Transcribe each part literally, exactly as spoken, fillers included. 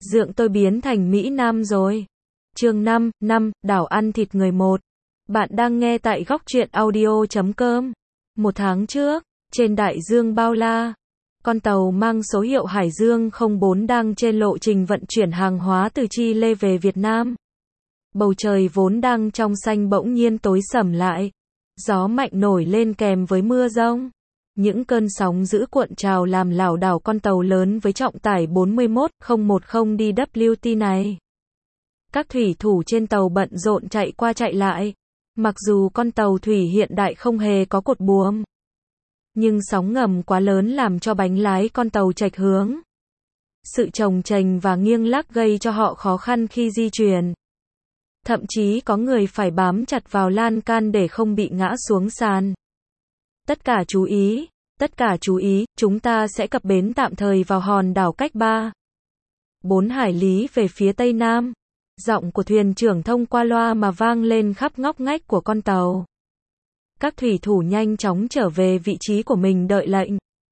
Dượng tôi biến thành Mỹ Nam rồi. Chương năm, năm, đảo ăn thịt người một. Bạn đang nghe tại góc truyện audio chấm com. Một tháng trước, trên đại dương bao la, con tàu mang số hiệu Hải Dương không bốn đang trên lộ trình vận chuyển hàng hóa từ Chile về Việt Nam. Bầu trời vốn đang trong xanh bỗng nhiên tối sầm lại. Gió mạnh nổi lên kèm với mưa rông. Những cơn sóng dữ cuộn trào làm lảo đảo con tàu lớn với trọng tải bốn mươi mốt nghìn mười đê vê tê này. Các thủy thủ trên tàu bận rộn chạy qua chạy lại. Mặc dù con tàu thủy hiện đại không hề có cột buồm, nhưng sóng ngầm quá lớn làm cho bánh lái con tàu chệch hướng. Sự chồng chành và nghiêng lắc gây cho họ khó khăn khi di chuyển. Thậm chí có người phải bám chặt vào lan can để không bị ngã xuống sàn. Tất cả chú ý, tất cả chú ý, chúng ta sẽ cập bến tạm thời vào hòn đảo cách ba bốn hải lý về phía tây nam. Giọng của thuyền trưởng thông qua loa mà vang lên khắp ngóc ngách của con tàu. Các thủy thủ nhanh chóng trở về vị trí của mình đợi lệnh.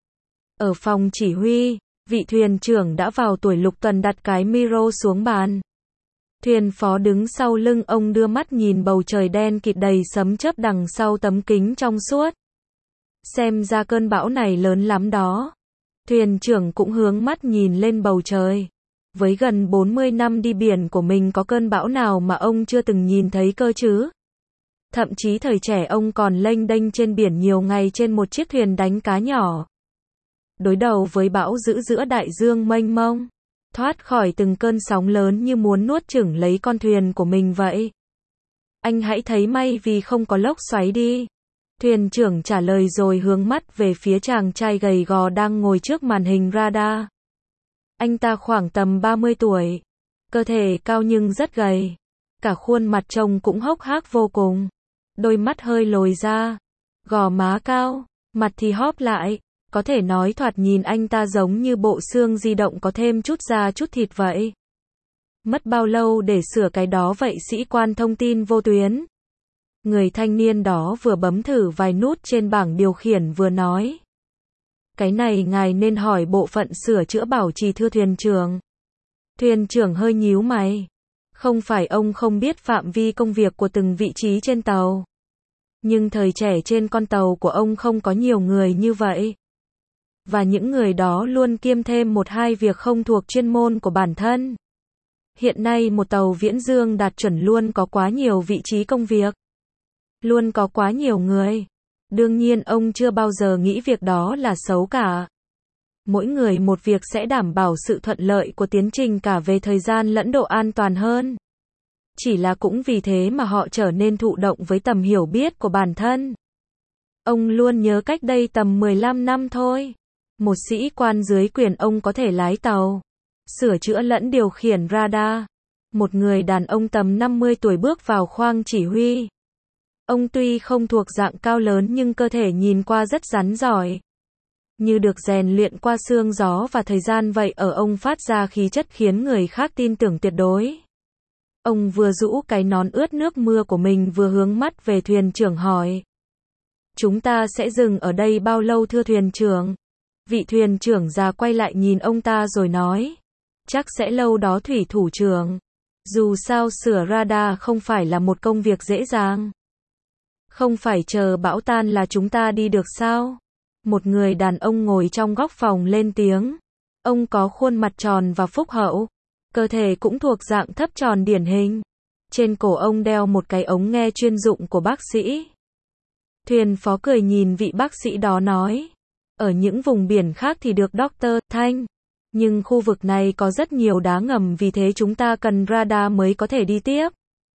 Ở phòng chỉ huy, vị thuyền trưởng đã vào tuổi lục tuần đặt cái micro xuống bàn. Thuyền phó đứng sau lưng ông đưa mắt nhìn bầu trời đen kịt đầy sấm chớp đằng sau tấm kính trong suốt. Xem ra cơn bão này lớn lắm đó. Thuyền trưởng cũng hướng mắt nhìn lên bầu trời. Với gần bốn mươi năm đi biển của mình có cơn bão nào mà ông chưa từng nhìn thấy cơ chứ? Thậm chí thời trẻ ông còn lênh đênh trên biển nhiều ngày trên một chiếc thuyền đánh cá nhỏ. Đối đầu với bão dữ giữa đại dương mênh mông. Thoát khỏi từng cơn sóng lớn như muốn nuốt chửng lấy con thuyền của mình vậy. Anh hãy thấy may vì không có lốc xoáy đi. Thuyền trưởng trả lời rồi hướng mắt về phía chàng trai gầy gò đang ngồi trước màn hình radar. Anh ta khoảng tầm ba mươi tuổi. Cơ thể cao nhưng rất gầy. Cả khuôn mặt trông cũng hốc hác vô cùng. Đôi mắt hơi lồi ra. Gò má cao. Mặt thì hóp lại. Có thể nói thoạt nhìn anh ta giống như bộ xương di động có thêm chút da chút thịt vậy. Mất bao lâu để sửa cái đó vậy sĩ quan thông tin vô tuyến? Người thanh niên đó vừa bấm thử vài nút trên bảng điều khiển vừa nói. Cái này ngài nên hỏi bộ phận sửa chữa bảo trì thưa thuyền trưởng. Thuyền trưởng hơi nhíu mày. Không phải ông không biết phạm vi công việc của từng vị trí trên tàu. Nhưng thời trẻ trên con tàu của ông không có nhiều người như vậy. Và những người đó luôn kiêm thêm một hai việc không thuộc chuyên môn của bản thân. Hiện nay một tàu viễn dương đạt chuẩn luôn có quá nhiều vị trí công việc. Luôn có quá nhiều người. Đương nhiên ông chưa bao giờ nghĩ việc đó là xấu cả. Mỗi người một việc sẽ đảm bảo sự thuận lợi của tiến trình cả về thời gian lẫn độ an toàn hơn. Chỉ là cũng vì thế mà họ trở nên thụ động với tầm hiểu biết của bản thân. Ông luôn nhớ cách đây tầm mười lăm năm thôi. Một sĩ quan dưới quyền ông có thể lái tàu, sửa chữa lẫn điều khiển radar. Một người đàn ông tầm năm mươi tuổi bước vào khoang chỉ huy. Ông tuy không thuộc dạng cao lớn nhưng cơ thể nhìn qua rất rắn giỏi. Như được rèn luyện qua sương gió và thời gian vậy ở ông phát ra khí chất khiến người khác tin tưởng tuyệt đối. Ông vừa rũ cái nón ướt nước mưa của mình vừa hướng mắt về thuyền trưởng hỏi. Chúng ta sẽ dừng ở đây bao lâu thưa thuyền trưởng? Vị thuyền trưởng già quay lại nhìn ông ta rồi nói. Chắc sẽ lâu đó thủy thủ trưởng. Dù sao sửa radar không phải là một công việc dễ dàng. Không phải chờ bão tan là chúng ta đi được sao? Một người đàn ông ngồi trong góc phòng lên tiếng. Ông có khuôn mặt tròn và phúc hậu. Cơ thể cũng thuộc dạng thấp tròn điển hình. Trên cổ ông đeo một cái ống nghe chuyên dụng của bác sĩ. Thuyền phó cười nhìn vị bác sĩ đó nói. Ở những vùng biển khác thì được Doctor Thanh. Nhưng khu vực này có rất nhiều đá ngầm vì thế chúng ta cần radar mới có thể đi tiếp.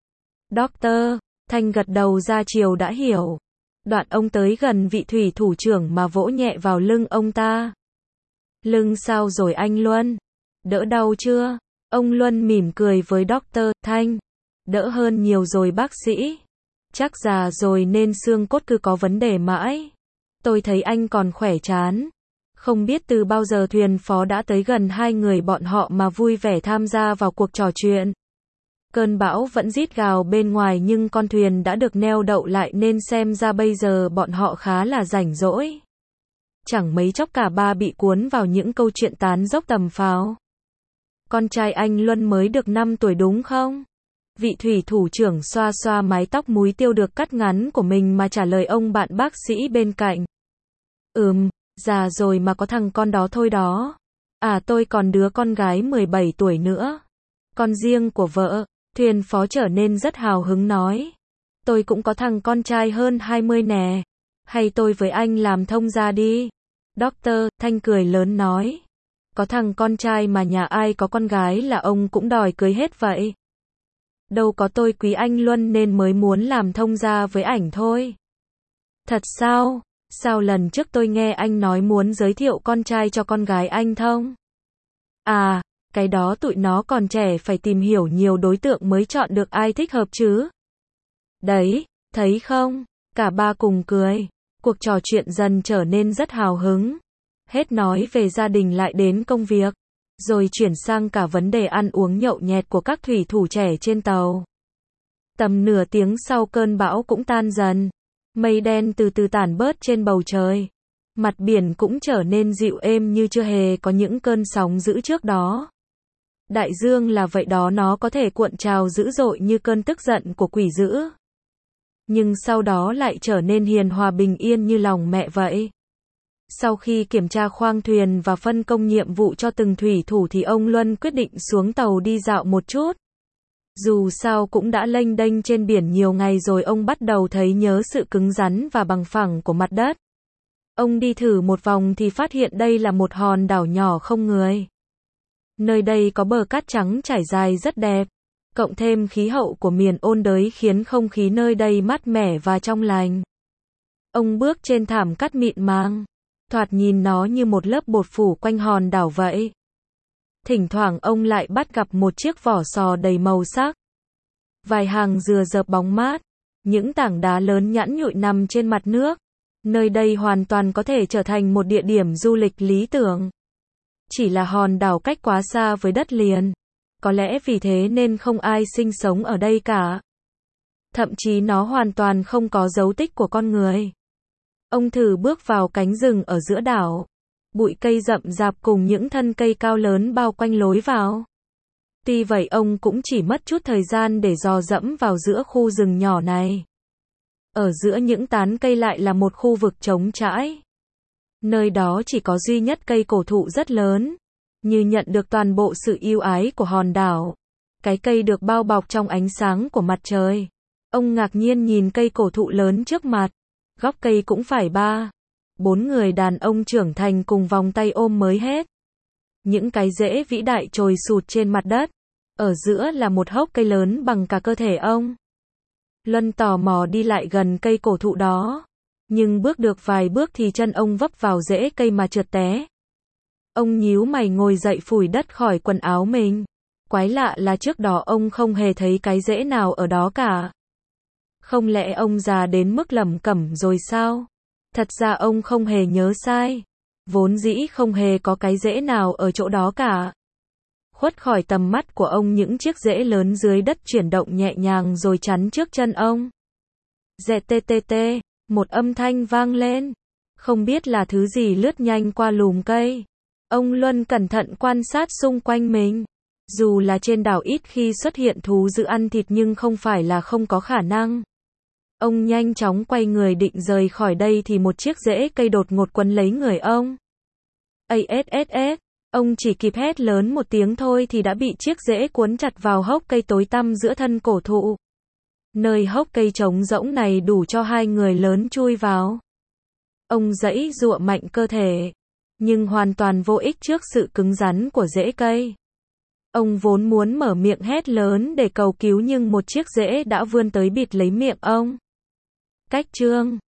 Doctor Thanh gật đầu ra chiều đã hiểu. Đoạn ông tới gần vị thủy thủ trưởng mà vỗ nhẹ vào lưng ông ta. Lưng sao rồi anh Luân? Đỡ đau chưa? Ông Luân mỉm cười với Doctor Thanh. Đỡ hơn nhiều rồi bác sĩ. Chắc già rồi nên xương cốt cứ có vấn đề mãi. Tôi thấy anh còn khỏe chán. Không biết từ bao giờ thuyền phó đã tới gần hai người bọn họ mà vui vẻ tham gia vào cuộc trò chuyện. Cơn bão vẫn rít gào bên ngoài nhưng con thuyền đã được neo đậu lại nên xem ra bây giờ bọn họ khá là rảnh rỗi. Chẳng mấy chốc cả ba bị cuốn vào những câu chuyện tán dốc tầm phào. Con trai anh Luân mới được năm tuổi đúng không? Vị thủy thủ trưởng xoa xoa mái tóc múi tiêu được cắt ngắn của mình mà trả lời ông bạn bác sĩ bên cạnh. Ừm, già rồi mà có thằng con đó thôi đó. À tôi còn đứa con gái mười bảy tuổi nữa. Con riêng của vợ. Thuyền phó trở nên rất hào hứng nói. Tôi cũng có thằng con trai hơn hai mươi nè. Hay tôi với anh làm thông gia đi. Doctor Thanh cười lớn nói. Có thằng con trai mà nhà ai có con gái là ông cũng đòi cưới hết vậy. Đâu có, tôi quý anh Luân nên mới muốn làm thông gia với ảnh thôi. Thật sao? Sao lần trước tôi nghe anh nói muốn giới thiệu con trai cho con gái anh thông? À, cái đó tụi nó còn trẻ phải tìm hiểu nhiều đối tượng mới chọn được ai thích hợp chứ. Đấy, thấy không? Cả ba cùng cười. Cuộc trò chuyện dần trở nên rất hào hứng. Hết nói về gia đình lại đến công việc. Rồi chuyển sang cả vấn đề ăn uống nhậu nhẹt của các thủy thủ trẻ trên tàu. Tầm nửa tiếng sau cơn bão cũng tan dần. Mây đen từ từ tản bớt trên bầu trời. Mặt biển cũng trở nên dịu êm như chưa hề có những cơn sóng dữ trước đó. Đại dương là vậy đó, nó có thể cuộn trào dữ dội như cơn tức giận của quỷ dữ. Nhưng sau đó lại trở nên hiền hòa bình yên như lòng mẹ vậy. Sau khi kiểm tra khoang thuyền và phân công nhiệm vụ cho từng thủy thủ thì ông Luân quyết định xuống tàu đi dạo một chút. Dù sao cũng đã lênh đênh trên biển nhiều ngày rồi, ông bắt đầu thấy nhớ sự cứng rắn và bằng phẳng của mặt đất. Ông đi thử một vòng thì phát hiện đây là một hòn đảo nhỏ không người. Nơi đây có bờ cát trắng trải dài rất đẹp. Cộng thêm khí hậu của miền ôn đới khiến không khí nơi đây mát mẻ và trong lành. Ông bước trên thảm cát mịn màng. Thoạt nhìn nó như một lớp bột phủ quanh hòn đảo vậy. Thỉnh thoảng ông lại bắt gặp một chiếc vỏ sò đầy màu sắc. Vài hàng dừa dợp bóng mát. Những tảng đá lớn nhẵn nhụi nằm trên mặt nước. Nơi đây hoàn toàn có thể trở thành một địa điểm du lịch lý tưởng. Chỉ là hòn đảo cách quá xa với đất liền. Có lẽ vì thế nên không ai sinh sống ở đây cả. Thậm chí nó hoàn toàn không có dấu tích của con người. Ông thử bước vào cánh rừng ở giữa đảo. Bụi cây rậm rạp cùng những thân cây cao lớn bao quanh lối vào. Tuy vậy ông cũng chỉ mất chút thời gian để dò dẫm vào giữa khu rừng nhỏ này. Ở giữa những tán cây lại là một khu vực trống trãi. Nơi đó chỉ có duy nhất cây cổ thụ rất lớn, như nhận được toàn bộ sự yêu ái của hòn đảo. Cái cây được bao bọc trong ánh sáng của mặt trời. Ông ngạc nhiên nhìn cây cổ thụ lớn trước mặt. Gốc cây cũng phải ba, bốn người đàn ông trưởng thành cùng vòng tay ôm mới hết. Những cái rễ vĩ đại trồi sụt trên mặt đất. Ở giữa là một hốc cây lớn bằng cả cơ thể ông. Luân tò mò đi lại gần cây cổ thụ đó. Nhưng bước được vài bước thì chân ông vấp vào rễ cây mà trượt té. Ông nhíu mày ngồi dậy phủi đất khỏi quần áo mình. Quái lạ là trước đó ông không hề thấy cái rễ nào ở đó cả. Không lẽ ông già đến mức lẩm cẩm rồi sao? Thật ra ông không hề nhớ sai. Vốn dĩ không hề có cái rễ nào ở chỗ đó cả. Khuất khỏi tầm mắt của ông những chiếc rễ lớn dưới đất chuyển động nhẹ nhàng rồi chắn trước chân ông. Dẹt tê tê tê, một âm thanh vang lên. Không biết là thứ gì lướt nhanh qua lùm cây. Ông Luân cẩn thận quan sát xung quanh mình. Dù là trên đảo ít khi xuất hiện thú dữ ăn thịt nhưng không phải là không có khả năng. Ông nhanh chóng quay người định rời khỏi đây thì một chiếc rễ cây đột ngột quấn lấy người ông. a ét ét ét, ông chỉ kịp hét lớn một tiếng thôi thì đã bị chiếc rễ cuốn chặt vào hốc cây tối tăm giữa thân cổ thụ. Nơi hốc cây trống rỗng này đủ cho hai người lớn chui vào. Ông giãy giụa mạnh cơ thể, nhưng hoàn toàn vô ích trước sự cứng rắn của rễ cây. Ông vốn muốn mở miệng hét lớn để cầu cứu nhưng một chiếc rễ đã vươn tới bịt lấy miệng ông. Cách chương